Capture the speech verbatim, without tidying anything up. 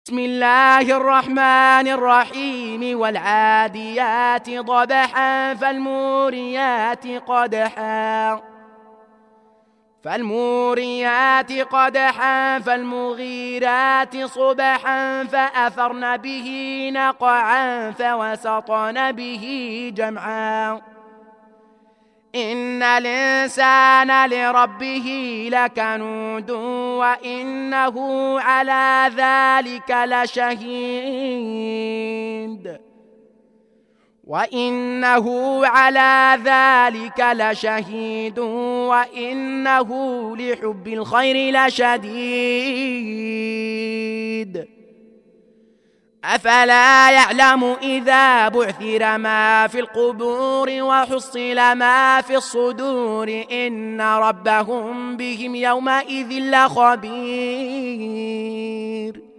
بسم الله الرحمن الرحيم والعاديات ضبحا فالموريات قدحا فالموريات قدحا فالمغيرات صبحا فأثرن به نقعا فوسطن به جمعا إن الإنسان لربه لكنود وإنه على ذلك لشهيد وإنه على ذلك لشهيد وإنه لحب الخير لشديد أفلا يعلم إذا بعثر ما في القبور وحصل ما في الصدور إن ربهم بهم يومئذ لخبير